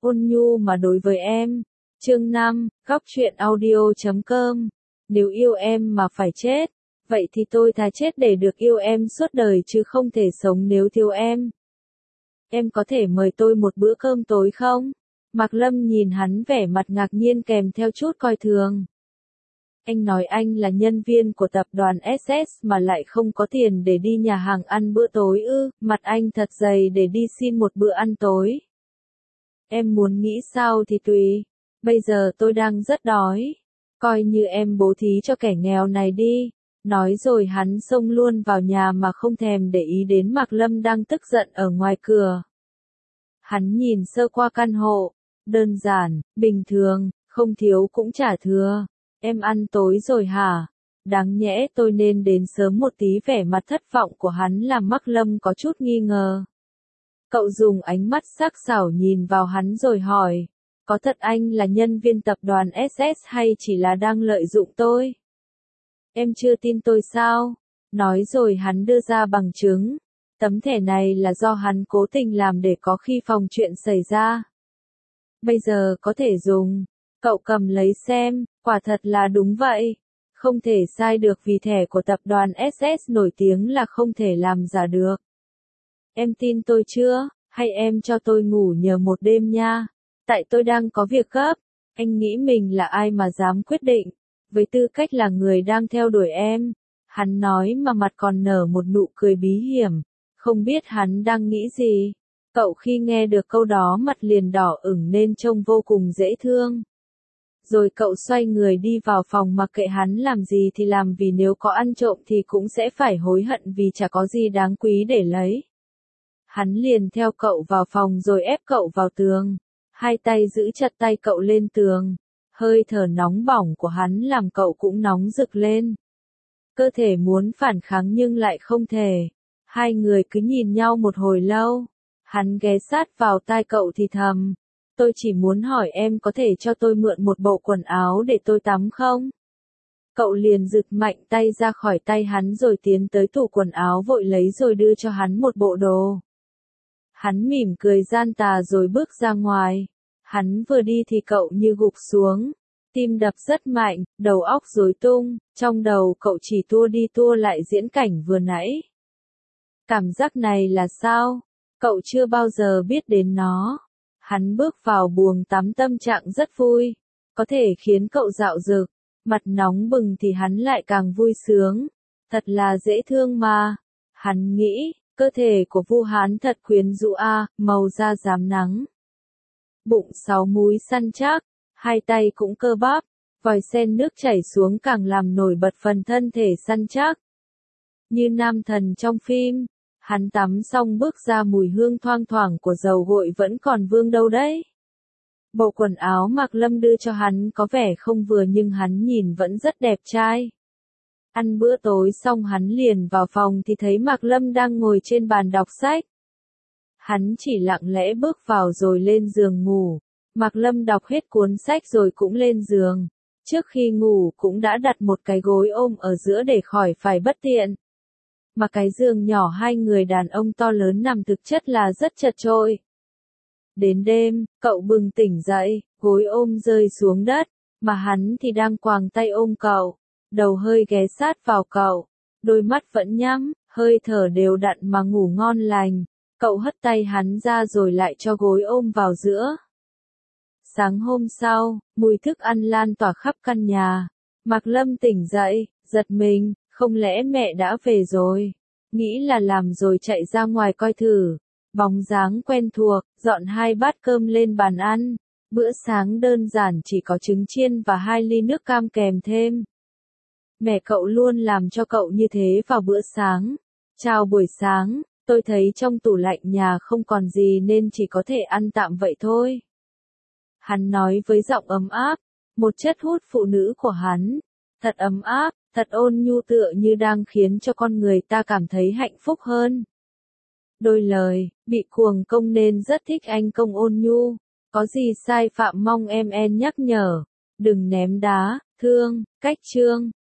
ôn nhu mà đối với em. Chương 5, Góc truyện audio.com. Nếu yêu em mà phải chết, vậy thì tôi thà chết để được yêu em suốt đời chứ không thể sống nếu thiếu em. Em có thể mời tôi một bữa cơm tối không? Mạc Lâm nhìn hắn vẻ mặt ngạc nhiên kèm theo chút coi thường. Anh nói anh là nhân viên của tập đoàn SS mà lại không có tiền để đi nhà hàng ăn bữa tối ư? Mặt anh thật dày để đi xin một bữa ăn tối. Em muốn nghĩ sao thì tùy. Bây giờ tôi đang rất đói. Coi như em bố thí cho kẻ nghèo này đi. Nói rồi hắn xông luôn vào nhà mà không thèm để ý đến Mạc Lâm đang tức giận ở ngoài cửa. Hắn nhìn sơ qua căn hộ. Đơn giản, bình thường, không thiếu cũng chả thừa. Em ăn tối rồi hả? Đáng nhẽ tôi nên đến sớm một tí. Vẻ mặt thất vọng của hắn làm Mạc Lâm có chút nghi ngờ. Cậu dùng ánh mắt sắc sảo nhìn vào hắn rồi hỏi. Có thật anh là nhân viên tập đoàn SS hay chỉ là đang lợi dụng tôi? Em chưa tin tôi sao? Nói rồi hắn đưa ra bằng chứng. Tấm thẻ này là do hắn cố tình làm để có khi phòng chuyện xảy ra. Bây giờ có thể dùng. Cậu cầm lấy xem, quả thật là đúng vậy. Không thể sai được vì thẻ của tập đoàn SS nổi tiếng là không thể làm giả được. Em tin tôi chưa? Hay em cho tôi ngủ nhờ một đêm nha? Tại tôi đang có việc gấp. Anh nghĩ mình là ai mà dám quyết định? Với tư cách là người đang theo đuổi em. Hắn nói mà mặt còn nở một nụ cười bí hiểm. Không biết hắn đang nghĩ gì. Cậu khi nghe được câu đó mặt liền đỏ ửng nên trông vô cùng dễ thương. Rồi cậu xoay người đi vào phòng mặc kệ hắn làm gì thì làm, vì nếu có ăn trộm thì cũng sẽ phải hối hận vì chả có gì đáng quý để lấy. Hắn liền theo cậu vào phòng rồi ép cậu vào tường. Hai tay giữ chặt tay cậu lên tường. Hơi thở nóng bỏng của hắn làm cậu cũng nóng rực lên. Cơ thể muốn phản kháng nhưng lại không thể. Hai người cứ nhìn nhau một hồi lâu. Hắn ghé sát vào tai cậu thì thầm. Tôi chỉ muốn hỏi em có thể cho tôi mượn một bộ quần áo để tôi tắm không? Cậu liền giật mạnh tay ra khỏi tay hắn rồi tiến tới tủ quần áo vội lấy rồi đưa cho hắn một bộ đồ. Hắn mỉm cười gian tà rồi bước ra ngoài. Hắn vừa đi thì cậu như gục xuống. Tim đập rất mạnh, đầu óc rối tung. Trong đầu cậu chỉ tua đi tua lại diễn cảnh vừa nãy. Cảm giác này là sao? Cậu chưa bao giờ biết đến nó. Hắn bước vào buồng tắm tâm trạng rất vui. Có thể khiến cậu dạo dực. Mặt nóng bừng thì hắn lại càng vui sướng. Thật là dễ thương mà. Hắn nghĩ, cơ thể của Vu Hán thật quyến rũ màu da rám nắng. Bụng 6 múi săn chắc, hai tay cũng cơ bắp, vòi sen nước chảy xuống càng làm nổi bật phần thân thể săn chắc. Như nam thần trong phim, hắn tắm xong bước ra mùi hương thoang thoảng của dầu gội vẫn còn vương đâu đấy. Bộ quần áo Mạc Lâm đưa cho hắn có vẻ không vừa nhưng hắn nhìn vẫn rất đẹp trai. Ăn bữa tối xong hắn liền vào phòng thì thấy Mạc Lâm đang ngồi trên bàn đọc sách. Hắn chỉ lặng lẽ bước vào rồi lên giường ngủ. Mạc Lâm đọc hết cuốn sách rồi cũng lên giường. Trước khi ngủ cũng đã đặt một cái gối ôm ở giữa để khỏi phải bất tiện. Mà cái giường nhỏ hai người đàn ông to lớn nằm thực chất là rất chật chội. Đến đêm, cậu bừng tỉnh dậy, gối ôm rơi xuống đất, mà hắn thì đang quàng tay ôm cậu, đầu hơi ghé sát vào cậu, đôi mắt vẫn nhắm, hơi thở đều đặn mà ngủ ngon lành. Cậu hất tay hắn ra rồi lại cho gối ôm vào giữa. Sáng hôm sau, mùi thức ăn lan tỏa khắp căn nhà. Mạc Lâm tỉnh dậy, giật mình, không lẽ mẹ đã về rồi? Nghĩ là làm rồi chạy ra ngoài coi thử. Bóng dáng quen thuộc, dọn 2 bát cơm lên bàn ăn. Bữa sáng đơn giản chỉ có trứng chiên và 2 ly nước cam kèm thêm. Mẹ cậu luôn làm cho cậu như thế vào bữa sáng. Chào buổi sáng, tôi thấy trong tủ lạnh nhà không còn gì nên chỉ có thể ăn tạm vậy thôi. Hắn nói với giọng ấm áp, một chất hút phụ nữ của hắn. Thật ấm áp, thật ôn nhu tựa như đang khiến cho con người ta cảm thấy hạnh phúc hơn. Đôi lời, bị cuồng công nên rất thích anh công ôn nhu. Có gì sai phạm mong em nhắc nhở. Đừng ném đá, thương, cách trương.